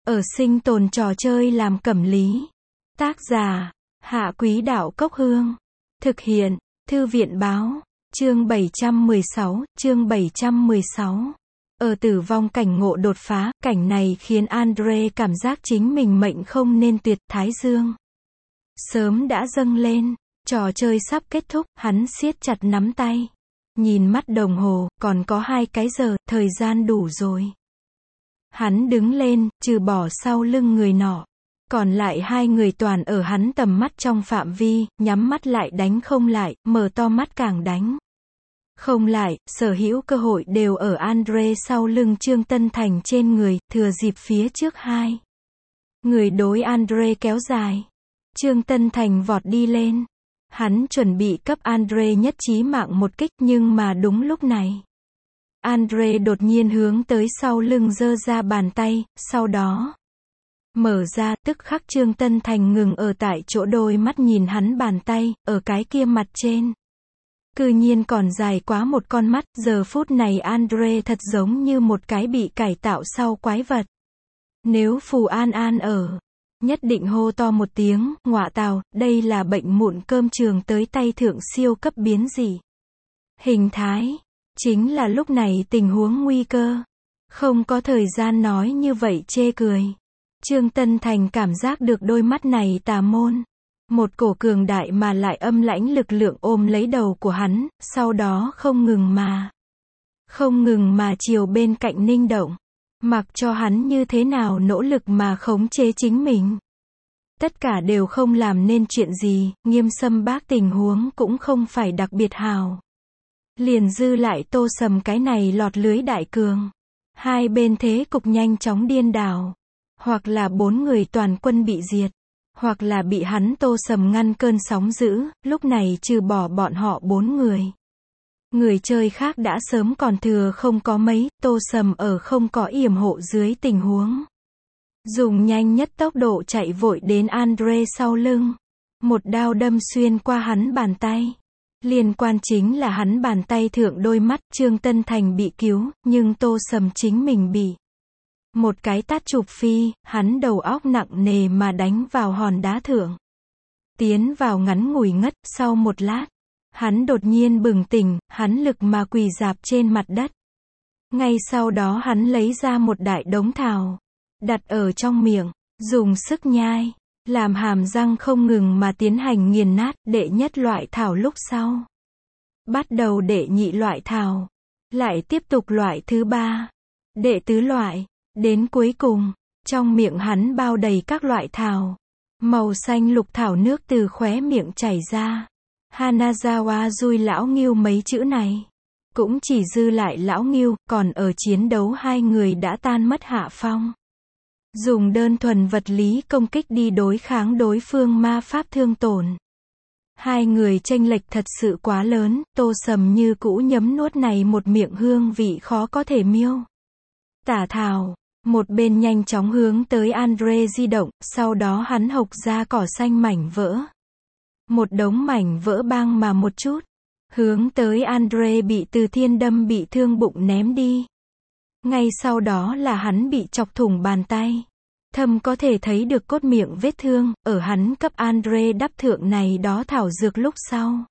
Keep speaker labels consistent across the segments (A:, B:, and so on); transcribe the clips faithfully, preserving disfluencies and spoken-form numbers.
A: Ở sinh tồn trò chơi làm cẩm lý. Tác giả, Hạ Quý Đạo Cốc Hương. Thực hiện, Thư viện báo. Chương bảy trăm mười sáu, chương bảy trăm mười sáu. Ở tử vong cảnh ngộ đột phá, cảnh này khiến Andre cảm giác chính mình mệnh không nên tuyệt. Thái dương sớm đã dâng lên, trò chơi sắp kết thúc, hắn siết chặt nắm tay. Nhìn mắt đồng hồ, còn có hai cái giờ, thời gian đủ rồi. Hắn đứng lên, trừ bỏ sau lưng người nọ. Còn lại hai người toàn ở hắn tầm mắt trong phạm vi, nhắm mắt lại đánh không lại, mở to mắt càng đánh không lại, sở hữu cơ hội đều ở Andre sau lưng Trương Tân Thành trên người, thừa dịp phía trước hai người đối Andre kéo dài. Trương Tân Thành vọt đi lên. Hắn chuẩn bị cấp Andre nhất chí mạng một kích, nhưng mà đúng lúc này, Andre đột nhiên hướng tới sau lưng giơ ra bàn tay, sau đó mở ra, tức khắc Trương Tân Thành ngừng ở tại chỗ, đôi mắt nhìn hắn bàn tay, ở cái kia mặt trên cư nhiên còn dài quá một con mắt. Giờ phút này Andre thật giống như một cái bị cải tạo sau quái vật. Nếu Phù An An ở, nhất định hô to một tiếng, ngọa tào, đây là bệnh mụn cơm trường tới tay thượng siêu cấp biến dị hình thái. Chính là lúc này tình huống nguy cơ. Không có thời gian nói như vậy chê cười. Trương Tân Thành cảm giác được đôi mắt này tà môn. Một cổ cường đại mà lại âm lãnh lực lượng ôm lấy đầu của hắn, sau đó không ngừng mà, không ngừng mà chiều bên cạnh ninh động. Mặc cho hắn như thế nào nỗ lực mà khống chế chính mình, tất cả đều không làm nên chuyện gì. Nghiêm Sâm Bác tình huống cũng không phải đặc biệt hào. Liền dư lại Tô Sầm cái này lọt lưới đại cường. Hai bên thế cục nhanh chóng điên đảo. Hoặc là bốn người toàn quân bị diệt, hoặc là bị hắn Tô Sầm ngăn cơn sóng dữ. Lúc này trừ bỏ bọn họ bốn người, người chơi khác đã sớm còn thừa không có mấy. Tô Sầm ở không có yểm hộ dưới tình huống, dùng nhanh nhất tốc độ chạy vội đến Andre sau lưng. Một đao đâm xuyên qua hắn bàn tay. Liên quan chính là hắn bàn tay thượng đôi mắt. Trương Tân Thành bị cứu, nhưng Tô Sầm chính mình bị một cái tát chụp phi, hắn đầu óc nặng nề mà đánh vào hòn đá thượng. Tiến vào ngắn ngủi ngất, sau một lát, hắn đột nhiên bừng tỉnh, hắn lực mà quỳ rạp trên mặt đất. Ngay sau đó hắn lấy ra một đại đống thảo, đặt ở trong miệng, dùng sức nhai, làm hàm răng không ngừng mà tiến hành nghiền nát. Đệ nhất loại thảo lúc sau, bắt đầu đệ nhị loại thảo, lại tiếp tục loại thứ ba, đệ tứ loại. Đến cuối cùng, trong miệng hắn bao đầy các loại thảo. Màu xanh lục thảo nước từ khóe miệng chảy ra. Hanazawa Rui lão Ngưu mấy chữ này. Cũng chỉ dư lại lão Ngưu, còn ở chiến đấu hai người đã tan mất hạ phong. Dùng đơn thuần vật lý công kích đi đối kháng đối phương ma pháp thương tổn. Hai người chênh lệch thật sự quá lớn. Tô Sầm như cũ nhấm nuốt này một miệng hương vị khó có thể miêu tả thảo. Một bên nhanh chóng hướng tới Andre di động, sau đó hắn hộc ra cỏ xanh mảnh vỡ. Một đống mảnh vỡ bang mà một chút, hướng tới Andre bị từ thiên đâm bị thương bụng ném đi. Ngay sau đó là hắn bị chọc thủng bàn tay. Thâm có thể thấy được cốt miệng vết thương, ở hắn cấp Andre đắp thượng này đó thảo dược lúc sau.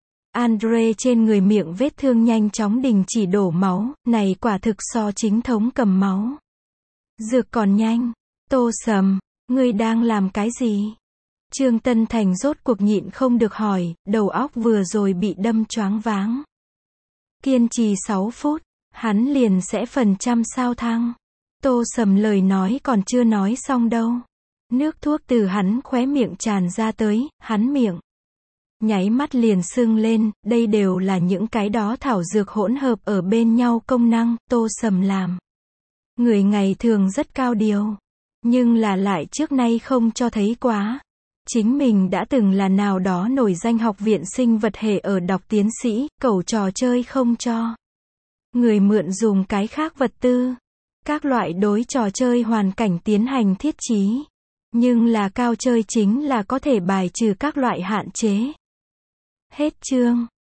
A: Andre trên người miệng vết thương nhanh chóng đình chỉ đổ máu, này quả thực so chính thống cầm máu dược còn nhanh. Tô Sầm, ngươi đang làm cái gì? Trương Tân Thành rốt cuộc nhịn không được hỏi, đầu óc vừa rồi bị đâm choáng váng. Kiên trì sáu phút, hắn liền sẽ phần trăm sao thăng. Tô Sầm lời nói còn chưa nói xong đâu. Nước thuốc từ hắn khóe miệng tràn ra tới, hắn miệng nháy mắt liền sưng lên. Đây đều là những cái đó thảo dược hỗn hợp ở bên nhau công năng. Tô Sầm làm người ngày thường rất cao điều, nhưng là lại trước nay không cho thấy quá. Chính mình đã từng là nào đó nổi danh học viện sinh vật hệ ở đọc tiến sĩ, cẩu trò chơi không cho người mượn dùng cái khác vật tư. Các loại đối trò chơi hoàn cảnh tiến hành thiết trí. Nhưng là cao chơi chính là có thể bài trừ các loại hạn chế. Hết chương.